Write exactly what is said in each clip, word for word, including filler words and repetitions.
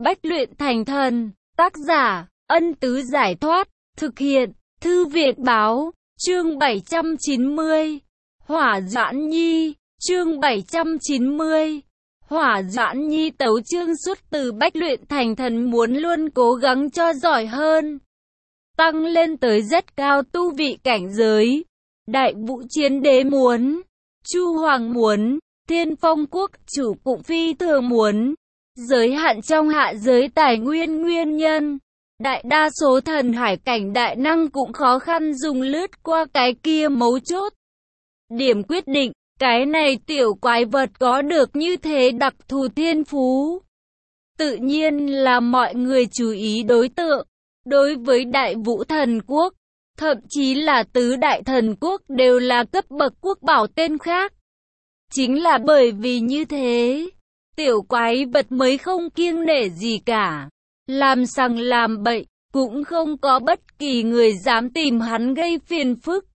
Bách luyện thành thần, tác giả, Ân Tứ Giải Thoát, thực hiện, Thư viện Báo, chương bảy trăm chín mươi, Hỏa Doãn Nhi, chương bảy trăm chín mươi, Hỏa Doãn Nhi tấu chương xuất từ Bách luyện thành thần muốn luôn cố gắng cho giỏi hơn, tăng lên tới rất cao tu vị cảnh giới. Đại Vũ Chiến Đế muốn, Chu Hoàng muốn, Thiên Phong Quốc chủ cũng phi thường muốn. Giới hạn trong hạ giới tài nguyên nguyên nhân, đại đa số thần hải cảnh đại năng cũng khó khăn dùng lướt qua cái kia mấu chốt. Điểm quyết định, cái này tiểu quái vật có được như thế đặc thù thiên phú, tự nhiên là mọi người chú ý đối tượng. Đối với Đại Vũ Thần Quốc, thậm chí là tứ đại thần quốc đều là cấp bậc quốc bảo tên khác. Chính là bởi vì như thế, tiểu quái vật mới không kiêng nể gì cả, làm sằng làm bậy, cũng không có bất kỳ người dám tìm hắn gây phiền phức.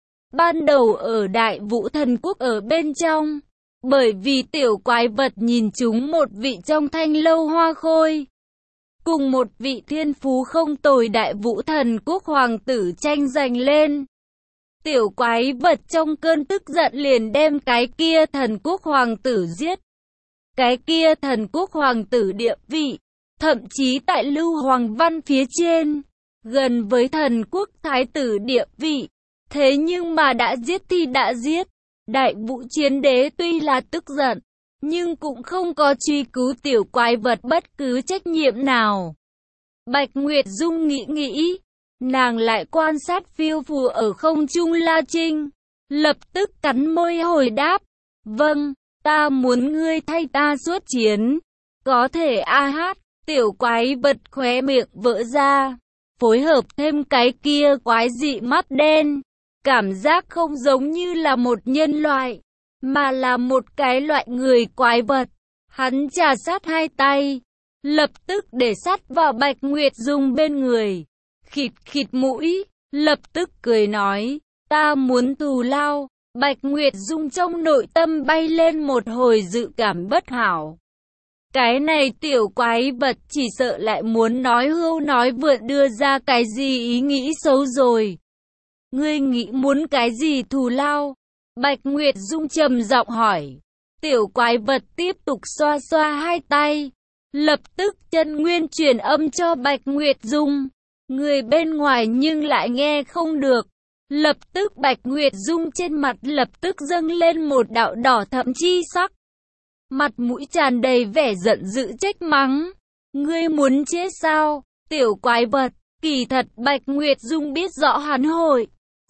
Ban đầu ở Đại Vũ Thần Quốc ở bên trong, bởi vì tiểu quái vật nhìn chúng một vị trong Thanh Lâu Hoa Khôi, cùng một vị thiên phú không tồi Đại Vũ Thần Quốc hoàng tử tranh giành lên. Tiểu quái vật trong cơn tức giận liền đem cái kia thần quốc hoàng tử giết. Cái kia thần quốc hoàng tử địa vị, thậm chí tại Lưu Hoàng Văn phía trên, gần với thần quốc thái tử địa vị. Thế nhưng mà đã giết thì đã giết. Đại Vũ Chiến Đế tuy là tức giận, nhưng cũng không có truy cứu tiểu quái vật bất cứ trách nhiệm nào. Bạch Nguyệt Dung nghĩ nghĩ, nàng lại quan sát phiêu phù ở không trung La Trinh, lập tức cắn môi hồi đáp, vâng, ta muốn ngươi thay ta xuất chiến. Có thể a hát, tiểu quái vật khóe miệng vỡ ra, phối hợp thêm cái kia quái dị mắt đen, cảm giác không giống như là một nhân loại, mà là một cái loại người quái vật. Hắn trà sát hai tay, lập tức để sát vào Bạch Nguyệt Dung bên người, khịt khịt mũi, lập tức cười nói, ta muốn thù lao. Bạch Nguyệt Dung trong nội tâm bay lên một hồi dự cảm bất hảo. Cái này tiểu quái vật chỉ sợ lại muốn nói hưu nói vượn đưa ra cái gì ý nghĩ xấu rồi. Ngươi nghĩ muốn cái gì thù lao? Bạch Nguyệt Dung trầm giọng hỏi. Tiểu quái vật tiếp tục xoa xoa hai tay, lập tức chân nguyên truyền âm cho Bạch Nguyệt Dung. Người bên ngoài nhưng lại nghe không được. Lập tức Bạch Nguyệt Dung trên mặt lập tức dâng lên một đạo đỏ thẫm chi sắc. Mặt mũi tràn đầy vẻ giận dữ trách mắng. Ngươi muốn chết sao? Tiểu quái vật, kỳ thật Bạch Nguyệt Dung biết rõ hắn hội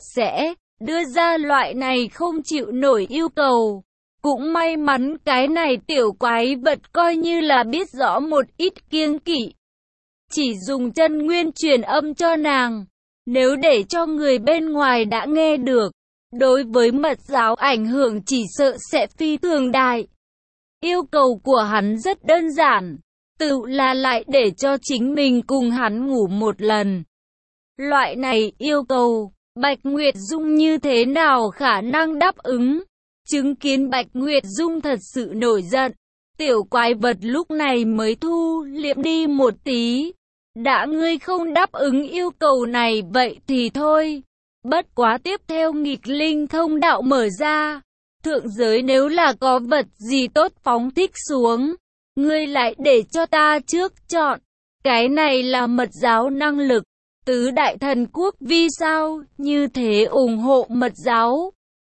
sẽ đưa ra loại này không chịu nổi yêu cầu. Cũng may mắn cái này tiểu quái vật coi như là biết rõ một ít kiêng kỵ. Chỉ dùng chân nguyên truyền âm cho nàng. Nếu để cho người bên ngoài đã nghe được, đối với mật giáo ảnh hưởng chỉ sợ sẽ phi thường đại. Yêu cầu của hắn rất đơn giản, tự là lại để cho chính mình cùng hắn ngủ một lần. Loại này yêu cầu, Bạch Nguyệt Dung như thế nào khả năng đáp ứng? Chứng kiến Bạch Nguyệt Dung thật sự nổi giận, tiểu quái vật lúc này mới thu liệm đi một tí. Đã ngươi không đáp ứng yêu cầu này vậy thì thôi. Bất quá tiếp theo nghịch linh thông đạo mở ra. Thượng giới nếu là có vật gì tốt phóng thích xuống, ngươi lại để cho ta trước chọn. Cái này là mật giáo năng lực. Tứ đại thần quốc vì sao như thế ủng hộ mật giáo?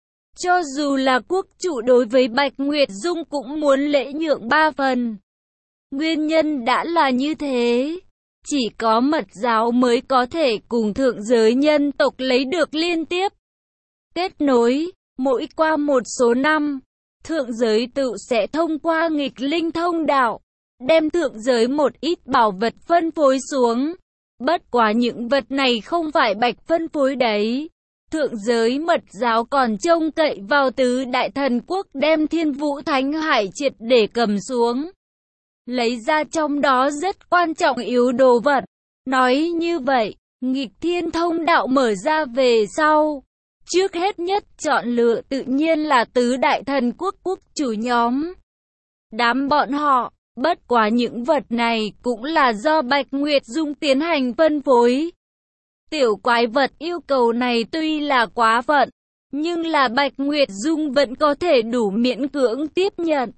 Cho dù là quốc chủ đối với Bạch Nguyệt Dung cũng muốn lễ nhượng ba phần. Nguyên nhân đã là như thế. Chỉ có mật giáo mới có thể cùng thượng giới nhân tộc lấy được liên tiếp kết nối. Mỗi qua một số năm, thượng giới tự sẽ thông qua nghịch linh thông đạo, đem thượng giới một ít bảo vật phân phối xuống. Bất quá những vật này không phải bạch phân phối đấy. Thượng giới mật giáo còn trông cậy vào tứ đại thần quốc đem Thiên Vũ Thánh Hải triệt để cầm xuống, lấy ra trong đó rất quan trọng yếu đồ vật. Nói như vậy, nghịch thiên thông đạo mở ra về sau, trước hết nhất chọn lựa tự nhiên là tứ đại thần quốc quốc chủ nhóm. Đám bọn họ, Bất quá những vật này cũng là do Bạch Nguyệt Dung tiến hành phân phối. Tiểu quái vật yêu cầu này tuy là quá phận, nhưng là Bạch Nguyệt Dung vẫn có thể đủ miễn cưỡng tiếp nhận.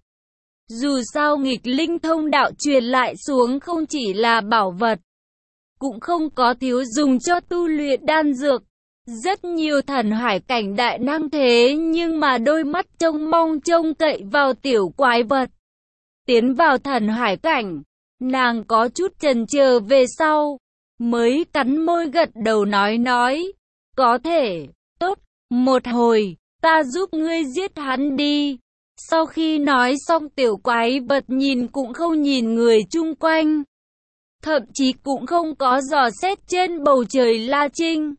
Dù sao nghịch linh thông đạo truyền lại xuống không chỉ là bảo vật, cũng không có thiếu dùng cho tu luyện đan dược. Rất nhiều thần hải cảnh đại năng thế nhưng mà đôi mắt trông mong trông cậy vào tiểu quái vật. Tiến vào thần hải cảnh, nàng có chút chần chờ về sau, mới cắn môi gật đầu nói nói, có thể, tốt, một hồi, ta giúp ngươi giết hắn đi. Sau khi nói xong tiểu quái vật nhìn cũng không nhìn người chung quanh, thậm chí cũng không có dò xét trên bầu trời La Trinh.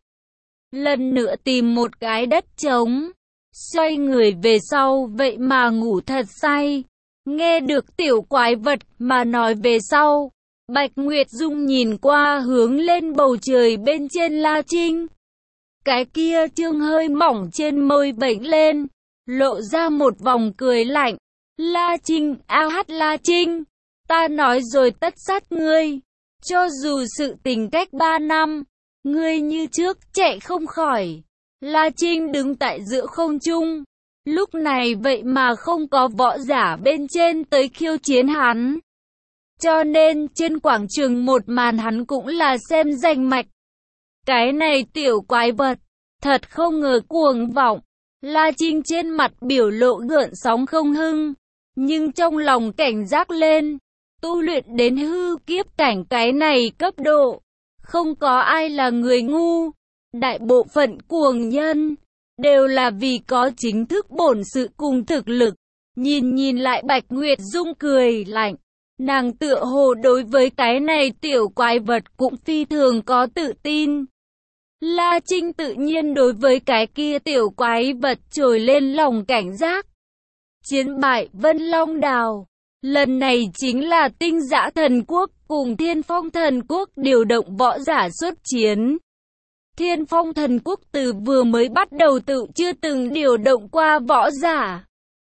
Lần nữa tìm một cái đất trống, xoay người về sau vậy mà ngủ thật say. Nghe được tiểu quái vật mà nói về sau, Bạch Nguyệt Dung nhìn qua hướng lên bầu trời bên trên La Trinh. Cái kia trương hơi mỏng trên môi vểnh lên, lộ ra một vòng cười lạnh. La Trinh, a hát La Trinh, ta nói rồi tất sát ngươi. Cho dù sự tình cách ba năm, ngươi như trước chạy không khỏi. La Trinh đứng tại giữa không trung. Lúc này vậy mà không có võ giả bên trên tới khiêu chiến hắn. Cho nên trên quảng trường một màn hắn cũng là xem danh mạch. Cái này tiểu quái vật, thật không ngờ cuồng vọng. La Trinh trên mặt biểu lộ gợn sóng không hưng, nhưng trong lòng cảnh giác lên. Tu luyện đến hư kiếp cảnh cái này cấp độ, không có ai là người ngu. Đại bộ phận cuồng nhân đều là vì có chính thức bổn sự cùng thực lực. Nhìn nhìn lại Bạch Nguyệt Dung cười lạnh, nàng tựa hồ đối với cái này tiểu quái vật cũng phi thường có tự tin. La Trinh tự nhiên đối với cái kia tiểu quái vật trồi lên lòng cảnh giác. Chiến bại Vân Long Đào, lần này chính là Tinh Dã Thần Quốc cùng Thiên Phong Thần Quốc điều động võ giả xuất chiến. Thiên Phong Thần Quốc từ vừa mới bắt đầu tự chưa từng điều động qua võ giả.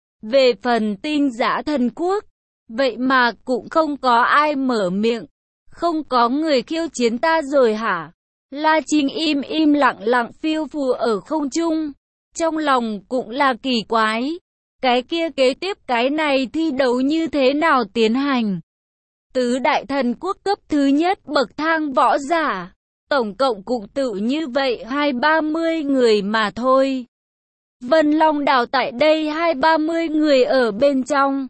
Về phần Tinh Dã Thần Quốc, vậy mà cũng không có ai mở miệng. Không có người khiêu chiến ta rồi hả? La Trinh im im lặng lặng phiêu phù ở không trung. Trong lòng cũng là kỳ quái. Cái kia kế tiếp cái này thi đấu như thế nào tiến hành? Tứ đại thần quốc cấp thứ nhất bậc thang võ giả. Tổng cộng cũng tự như vậy hai ba mươi người mà thôi. Vân Long Đảo tại đây hai ba mươi người ở bên trong.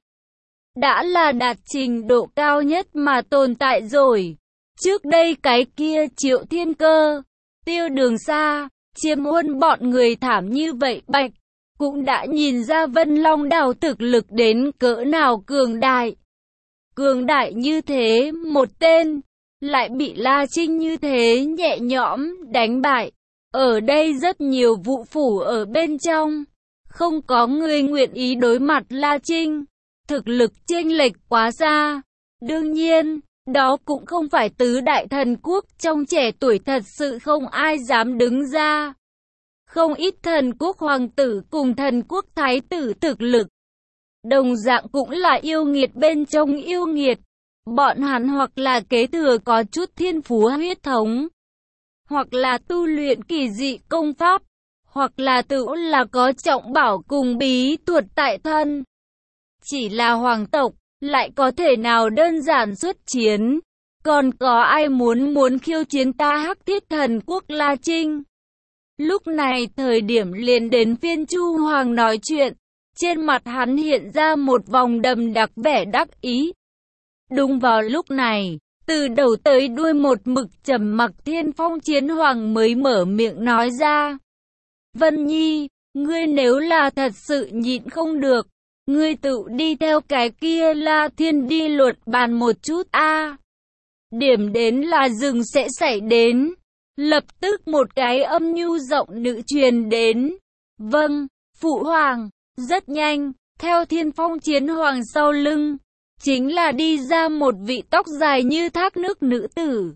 Đã là đạt trình độ cao nhất mà tồn tại rồi. Trước đây cái kia Triệu Thiên Cơ, Tiêu Đường Sa, Chiêm Huân bọn người thảm như vậy Bạch, cũng đã nhìn ra Vân Long Đảo thực lực đến cỡ nào cường đại. Cường đại như thế một tên, lại bị La Trinh như thế nhẹ nhõm đánh bại. Ở đây rất nhiều vũ phủ ở bên trong, không có người nguyện ý đối mặt La Trinh. Thực lực chênh lệch quá xa. Đương nhiên, đó cũng không phải tứ đại thần quốc trong trẻ tuổi thật sự không ai dám đứng ra. Không ít thần quốc hoàng tử cùng thần quốc thái tử thực lực đồng dạng cũng là yêu nghiệt bên trong yêu nghiệt. Bọn hắn hoặc là kế thừa có chút thiên phú huyết thống, hoặc là tu luyện kỳ dị công pháp, hoặc là tự là có trọng bảo cùng bí thuật tại thân. Chỉ là hoàng tộc, lại có thể nào đơn giản xuất chiến? Còn có ai muốn muốn khiêu chiến ta Hắc Thiết Thần Quốc La Trinh? Lúc này thời điểm liền đến phiên Chu Hoàng nói chuyện, trên mặt hắn hiện ra một vòng đầm đặc vẻ đắc ý. Đúng vào lúc này, từ đầu tới đuôi một mực trầm mặc Thiên Phong Chiến Hoàng mới mở miệng nói ra. Vân Nhi, ngươi nếu là thật sự nhịn không được, ngươi tự đi theo cái kia La Thiên đi luận bàn một chút a. À, điểm đến là rừng sẽ xảy đến. Lập tức một cái âm nhu giọng nữ truyền đến. Vâng, Phụ Hoàng. Rất nhanh, theo Thiên Phong Chiến Hoàng sau lưng, chính là đi ra một vị tóc dài như thác nước nữ tử.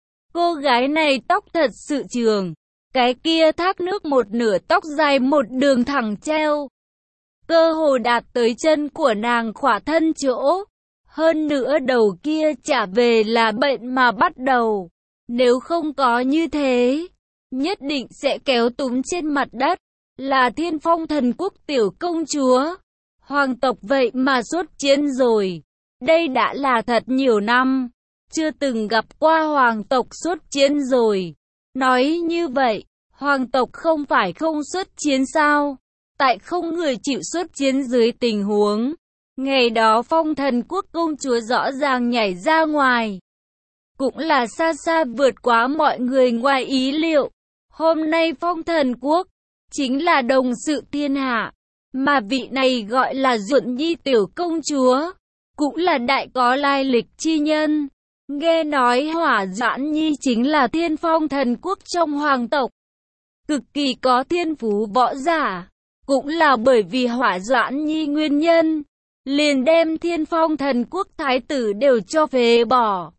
Cô gái này tóc thật sự trường, cái kia thác nước một nửa tóc dài một đường thẳng treo, cơ hồ đạt tới chân của nàng khỏa thân chỗ. Hơn nữa đầu kia trả về là bệnh mà bắt đầu. Nếu không có như thế, nhất định sẽ kéo túm trên mặt đất. Là Thiên Phong Thần Quốc tiểu công chúa. Hoàng tộc vậy mà xuất chiến rồi. Đây đã là thật nhiều năm. Chưa từng gặp qua hoàng tộc xuất chiến rồi. Nói như vậy, hoàng tộc không phải không xuất chiến sao? Tại không người chịu xuất chiến dưới tình huống. Ngày đó Phong Thần Quốc công chúa rõ ràng nhảy ra ngoài. Cũng là xa xa vượt quá mọi người ngoài ý liệu. Hôm nay Phong Thần Quốc chính là đồng sự thiên hạ. Mà vị này gọi là Duận Nhi tiểu công chúa. Cũng là đại có lai lịch chi nhân. Nghe nói Hỏa Doãn Nhi chính là Thiên Phong Thần Quốc trong hoàng tộc. Cực kỳ có thiên phú võ giả. Cũng là bởi vì Hỏa Doãn Nhi nguyên nhân. Liền đem Thiên Phong Thần Quốc thái tử đều cho phế bỏ.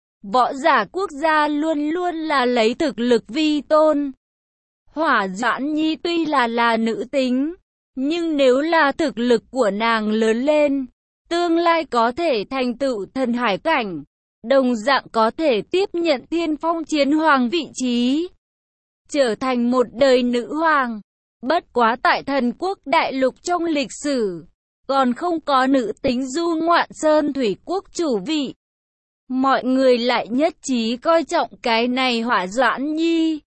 Võ giả quốc gia luôn luôn là lấy thực lực vi tôn. Hỏa Doãn Nhi tuy là là nữ tính, nhưng nếu là thực lực của nàng lớn lên, tương lai có thể thành tựu thần hải cảnh, đồng dạng có thể tiếp nhận Thiên Phong chiến hoàng vị trí, trở thành một đời nữ hoàng. Bất quá tại Thần Quốc đại lục trong lịch sử, còn không có nữ tính du ngoạn sơn thủy quốc chủ vị. Mọi người lại nhất trí coi trọng cái này Hỏa Doãn Nhi.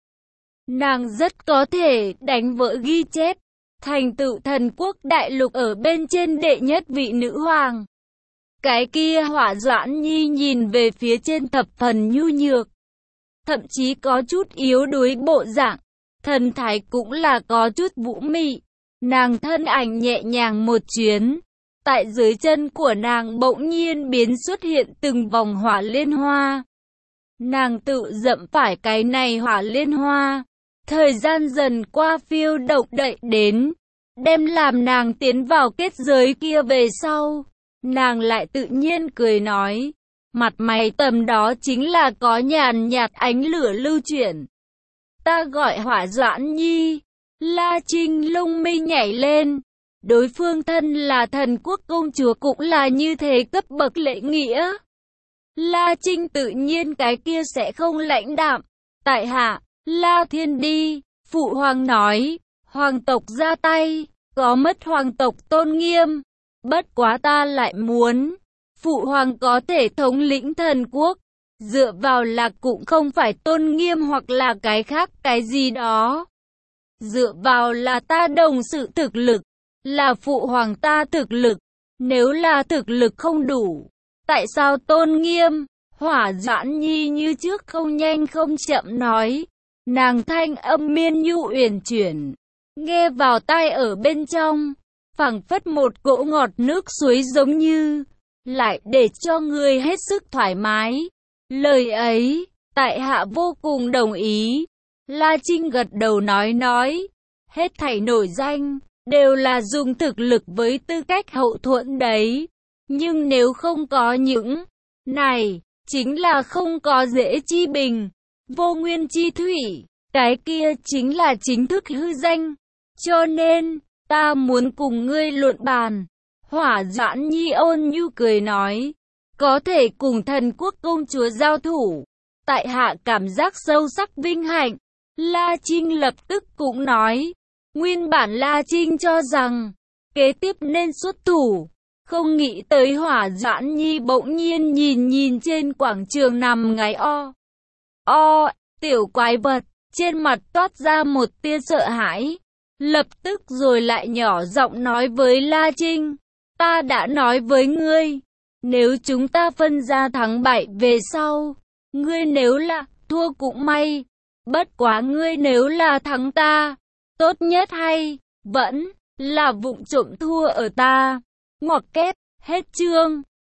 Nàng rất có thể đánh vỡ ghi chép, thành tựu Thần Quốc đại lục ở bên trên đệ nhất vị nữ hoàng. Cái kia Hỏa Doãn Nhi nhìn về phía trên thập phần nhu nhược, thậm chí có chút yếu đuối bộ dạng, thần thái cũng là có chút vũ mị. Nàng thân ảnh nhẹ nhàng một chuyến, tại dưới chân của nàng bỗng nhiên biến xuất hiện từng vòng hỏa liên hoa. Nàng tự dẫm phải cái này hỏa liên hoa, thời gian dần qua phiêu động đậy đến, đem làm nàng tiến vào kết giới kia về sau. Nàng lại tự nhiên cười nói, mặt mày tầm đó chính là có nhàn nhạt ánh lửa lưu chuyển. Ta gọi Hỏa Doãn Nhi. La Trinh lông mi nhảy lên. Đối phương thân là Thần Quốc công chúa cũng là như thế cấp bậc lễ nghĩa. La Trinh tự nhiên cái kia sẽ không lãnh đạm. Tại hạ, La Thiên đi, phụ hoàng nói, hoàng tộc ra tay, có mất hoàng tộc tôn nghiêm. Bất quá ta lại muốn, phụ hoàng có thể thống lĩnh Thần Quốc. Dựa vào là cũng không phải tôn nghiêm hoặc là cái khác cái gì đó. Dựa vào là ta đồng sự thực lực, là phụ hoàng ta thực lực. Nếu là thực lực không đủ, tại sao tôn nghiêm? Hỏa Doãn Nhi như trước không nhanh không chậm nói. Nàng thanh âm miên nhu uyển chuyển, nghe vào tai ở bên trong, phảng phất một cỗ ngọt nước suối giống như, lại để cho người hết sức thoải mái. Lời ấy, tại hạ vô cùng đồng ý. La Trinh gật đầu nói nói, hết thảy nổi danh, đều là dùng thực lực với tư cách hậu thuẫn đấy. Nhưng nếu không có những này, chính là không có dễ chi bình, vô nguyên chi thủy, cái kia chính là chính thức hư danh. Cho nên, ta muốn cùng ngươi luận bàn. Hỏa Doãn Nhi ôn nhu cười nói, có thể cùng Thần Quốc công chúa giao thủ, tại hạ cảm giác sâu sắc vinh hạnh. La Trinh lập tức cũng nói, nguyên bản La Trinh cho rằng, kế tiếp nên xuất thủ, không nghĩ tới Hỏa Doãn Nhi bỗng nhiên nhìn nhìn trên quảng trường nằm ngáy o. O, tiểu quái vật, trên mặt toát ra một tia sợ hãi, lập tức rồi lại nhỏ giọng nói với La Trinh, ta đã nói với ngươi, nếu chúng ta phân ra thắng bại về sau, ngươi nếu là thua cũng may, bất quá ngươi nếu là thắng ta, tốt nhất hay vẫn là vụng trộm thua ở ta. Ngoặc kép, hết chương.